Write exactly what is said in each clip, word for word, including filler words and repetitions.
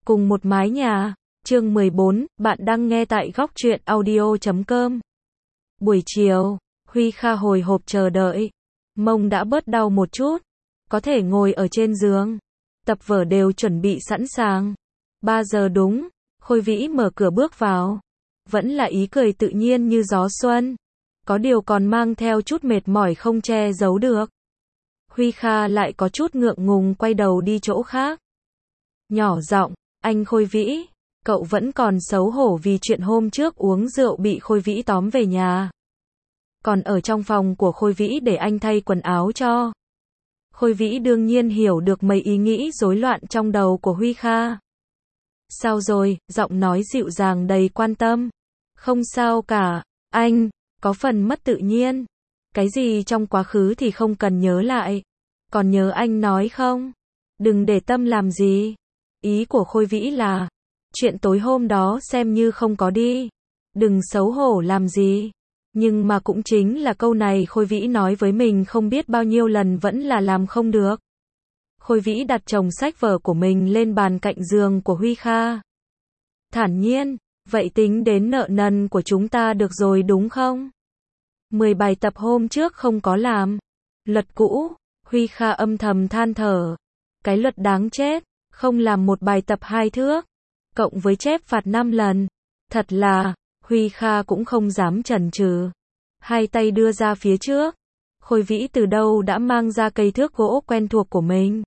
Cùng một mái nhà, chương mười bốn, bạn đang nghe tại góc truyện audio chấm com. Buổi chiều, Huy Kha hồi hộp chờ đợi. Mông đã bớt đau một chút, có thể ngồi ở trên giường. Tập vở đều chuẩn bị sẵn sàng. ba giờ đúng, Khôi Vĩ mở cửa bước vào. Vẫn là ý cười tự nhiên như gió xuân. Có điều còn mang theo chút mệt mỏi không che giấu được. Huy Kha lại có chút ngượng ngùng quay đầu đi chỗ khác. Nhỏ giọng, anh Khôi Vĩ, cậu vẫn còn xấu hổ vì chuyện hôm trước uống rượu bị Khôi Vĩ tóm về nhà. Còn ở trong phòng của Khôi Vĩ để anh thay quần áo cho. Khôi Vĩ đương nhiên hiểu được mấy ý nghĩ rối loạn trong đầu của Huy Kha. Sao rồi, giọng nói dịu dàng đầy quan tâm. Không sao cả, anh, có phần mất tự nhiên. Cái gì trong quá khứ thì không cần nhớ lại. Còn nhớ anh nói không? Đừng để tâm làm gì. Ý của Khôi Vĩ là, chuyện tối hôm đó xem như không có đi. Đừng xấu hổ làm gì. Nhưng mà cũng chính là câu này Khôi Vĩ nói với mình không biết bao nhiêu lần vẫn là làm không được. Khôi Vĩ đặt chồng sách vở của mình lên bàn cạnh giường của Huy Kha. Thản nhiên, vậy tính đến nợ nần của chúng ta được rồi đúng không? mười bài tập hôm trước không có làm. Luật cũ, Huy Kha âm thầm than thở. Cái luật đáng chết, không làm một bài tập hai thước. Cộng với chép phạt năm lần. Thật là, Huy Kha cũng không dám chần chừ. Hai tay đưa ra phía trước. Khôi Vĩ từ đâu đã mang ra cây thước gỗ quen thuộc của mình.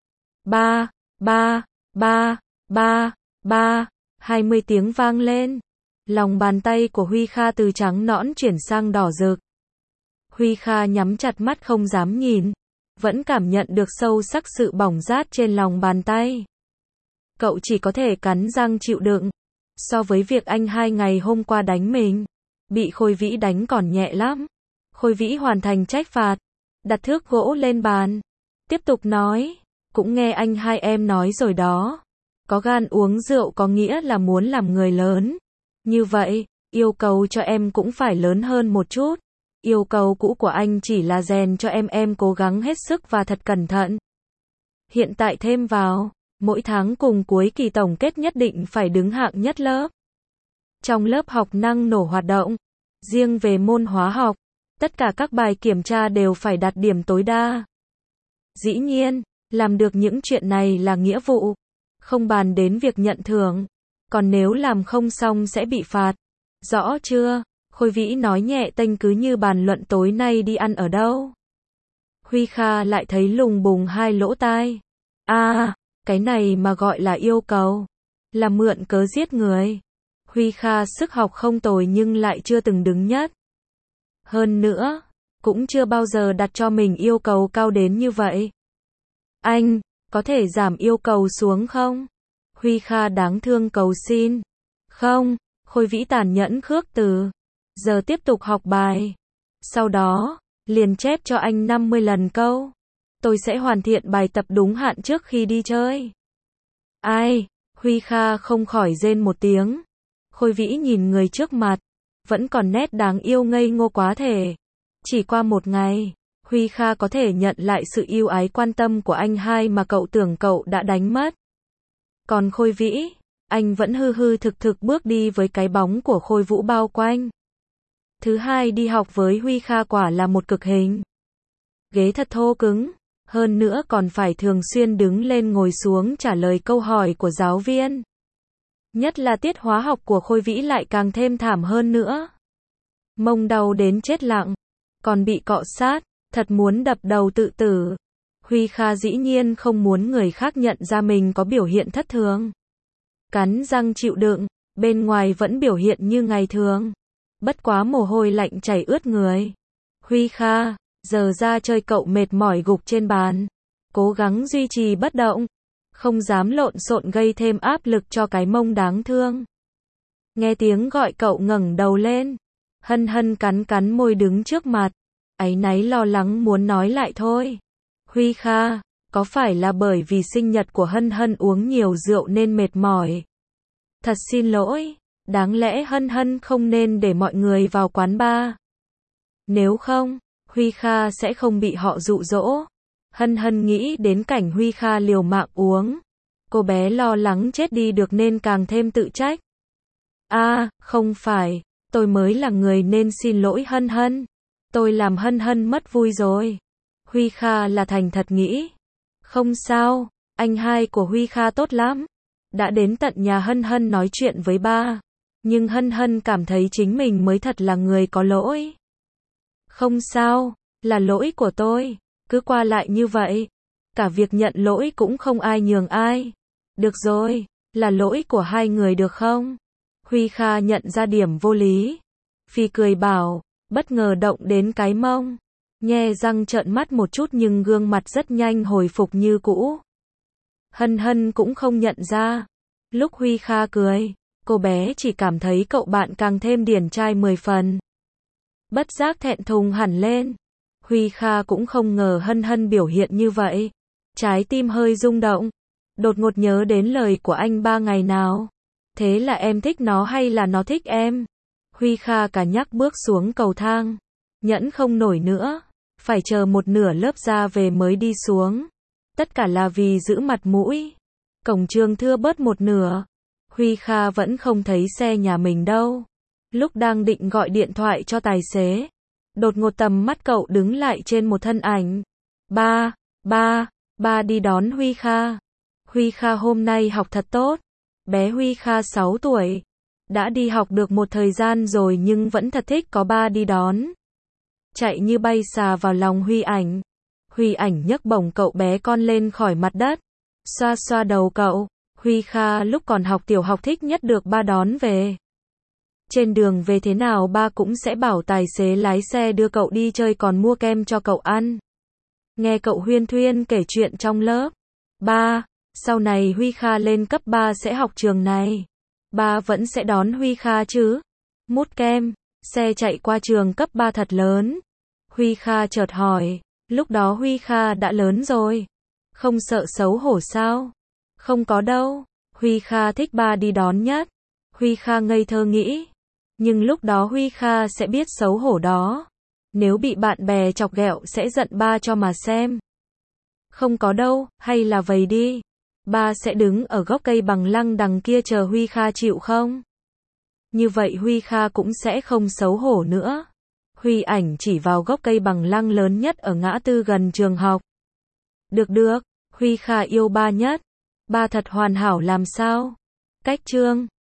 Ba, ba, ba, ba, ba, hai mươi tiếng vang lên. Lòng bàn tay của Huy Kha từ trắng nõn chuyển sang đỏ rực. Huy Kha nhắm chặt mắt không dám nhìn. Vẫn cảm nhận được sâu sắc sự bỏng rát trên lòng bàn tay. Cậu chỉ có thể cắn răng chịu đựng. So với việc anh hai ngày hôm qua đánh mình, bị Khôi Vĩ đánh còn nhẹ lắm. Khôi Vĩ hoàn thành trách phạt, đặt thước gỗ lên bàn. Tiếp tục nói, cũng nghe anh hai em nói rồi đó. Có gan uống rượu có nghĩa là muốn làm người lớn. Như vậy, yêu cầu cho em cũng phải lớn hơn một chút. Yêu cầu cũ của anh chỉ là rèn cho em em cố gắng hết sức và thật cẩn thận. Hiện tại thêm vào, mỗi tháng cùng cuối kỳ tổng kết nhất định phải đứng hạng nhất lớp. Trong lớp học năng nổ hoạt động, riêng về môn hóa học, tất cả các bài kiểm tra đều phải đạt điểm tối đa. Dĩ nhiên, làm được những chuyện này là nghĩa vụ, không bàn đến việc nhận thưởng. Còn nếu làm không xong sẽ bị phạt. Rõ chưa? Khôi Vĩ nói nhẹ tênh cứ như bàn luận tối nay đi ăn ở đâu. Huy Kha lại thấy lùng bùng hai lỗ tai. À, cái này mà gọi là yêu cầu. Là mượn cớ giết người. Huy Kha sức học không tồi nhưng lại chưa từng đứng nhất. Hơn nữa, cũng chưa bao giờ đặt cho mình yêu cầu cao đến như vậy. Anh, có thể giảm yêu cầu xuống không? Huy Kha đáng thương cầu xin. Không, Khôi Vĩ tàn nhẫn khước từ. Giờ tiếp tục học bài. Sau đó, liền chép cho anh năm mươi lần câu. Tôi sẽ hoàn thiện bài tập đúng hạn trước khi đi chơi. Ai? Huy Kha không khỏi rên một tiếng. Khôi Vĩ nhìn người trước mặt. Vẫn còn nét đáng yêu ngây ngô quá thể. Chỉ qua một ngày, Huy Kha có thể nhận lại sự yêu ái quan tâm của anh hai mà cậu tưởng cậu đã đánh mất. Còn Khôi Vĩ, anh vẫn hư hư thực thực bước đi với cái bóng của Khôi Vũ bao quanh. Thứ hai đi học với Huy Kha quả là một cực hình. Ghế thật thô cứng, hơn nữa còn phải thường xuyên đứng lên ngồi xuống trả lời câu hỏi của giáo viên. Nhất là tiết hóa học của Khôi Vĩ lại càng thêm thảm hơn nữa. Mông đau đến chết lặng, còn bị cọ sát, thật muốn đập đầu tự tử. Huy Kha dĩ nhiên không muốn người khác nhận ra mình có biểu hiện thất thường. Cắn răng chịu đựng, bên ngoài vẫn biểu hiện như ngày thường. Bất quá mồ hôi lạnh chảy ướt người. Huy Kha, giờ ra chơi cậu mệt mỏi gục trên bàn. Cố gắng duy trì bất động. Không dám lộn xộn gây thêm áp lực cho cái mông đáng thương. Nghe tiếng gọi cậu ngẩng đầu lên. Hân Hân cắn cắn môi đứng trước mặt. Áy náy lo lắng muốn nói lại thôi. Huy Kha, có phải là bởi vì sinh nhật của Hân Hân uống nhiều rượu nên mệt mỏi? Thật xin lỗi, đáng lẽ Hân Hân không nên để mọi người vào quán bar. Nếu không, Huy Kha sẽ không bị họ dụ dỗ. Hân Hân nghĩ đến cảnh Huy Kha liều mạng uống. Cô bé lo lắng chết đi được nên càng thêm tự trách. A, à, không phải, tôi mới là người nên xin lỗi Hân Hân. Tôi làm Hân Hân mất vui rồi. Huy Kha là thành thật nghĩ. Không sao, anh hai của Huy Kha tốt lắm. Đã đến tận nhà Hân Hân nói chuyện với ba. Nhưng Hân Hân cảm thấy chính mình mới thật là người có lỗi. Không sao, là lỗi của tôi. Cứ qua lại như vậy. Cả việc nhận lỗi cũng không ai nhường ai. Được rồi, là lỗi của hai người được không? Huy Kha nhận ra điểm vô lý. Phi cười bảo, bất ngờ động đến cái mông. Nhe răng trợn mắt một chút nhưng gương mặt rất nhanh hồi phục như cũ. Hân Hân cũng không nhận ra. Lúc Huy Kha cười, cô bé chỉ cảm thấy cậu bạn càng thêm điển trai mười phần. Bất giác thẹn thùng hẳn lên. Huy Kha cũng không ngờ Hân Hân biểu hiện như vậy. Trái tim hơi rung động. Đột ngột nhớ đến lời của anh ba ngày nào. Thế là em thích nó hay là nó thích em? Huy Kha cả nhắc bước xuống cầu thang. Nhẫn không nổi nữa. Phải chờ một nửa lớp ra về mới đi xuống. Tất cả là vì giữ mặt mũi. Cổng trường thưa bớt một nửa. Huy Kha vẫn không thấy xe nhà mình đâu. Lúc đang định gọi điện thoại cho tài xế. Đột ngột tầm mắt cậu đứng lại trên một thân ảnh. Ba, ba, ba đi đón Huy Kha. Huy Kha hôm nay học thật tốt. Bé Huy Kha sáu tuổi. Đã đi học được một thời gian rồi nhưng vẫn thật thích có ba đi đón. Chạy như bay xà vào lòng Huy Ảnh. Huy Ảnh nhấc bổng cậu bé con lên khỏi mặt đất. Xoa xoa đầu cậu. Huy Kha lúc còn học tiểu học thích nhất được ba đón về. Trên đường về thế nào ba cũng sẽ bảo tài xế lái xe đưa cậu đi chơi còn mua kem cho cậu ăn. Nghe cậu huyên thuyên kể chuyện trong lớp. Ba, sau này Huy Kha lên cấp ba sẽ học trường này. Ba vẫn sẽ đón Huy Kha chứ? Mút kem, xe chạy qua trường cấp ba thật lớn. Huy Kha chợt hỏi, lúc đó Huy Kha đã lớn rồi. Không sợ xấu hổ sao? Không có đâu, Huy Kha thích ba đi đón nhất. Huy Kha ngây thơ nghĩ. Nhưng lúc đó Huy Kha sẽ biết xấu hổ đó. Nếu bị bạn bè chọc ghẹo sẽ giận ba cho mà xem. Không có đâu, hay là vậy đi. Ba sẽ đứng ở gốc cây bằng lăng đằng kia chờ Huy Kha chịu không? Như vậy Huy Kha cũng sẽ không xấu hổ nữa. Huy Ảnh chỉ vào gốc cây bằng lăng lớn nhất ở ngã tư gần trường học. Được được, Huy Kha yêu ba nhất. Ba thật hoàn hảo làm sao? Cách chương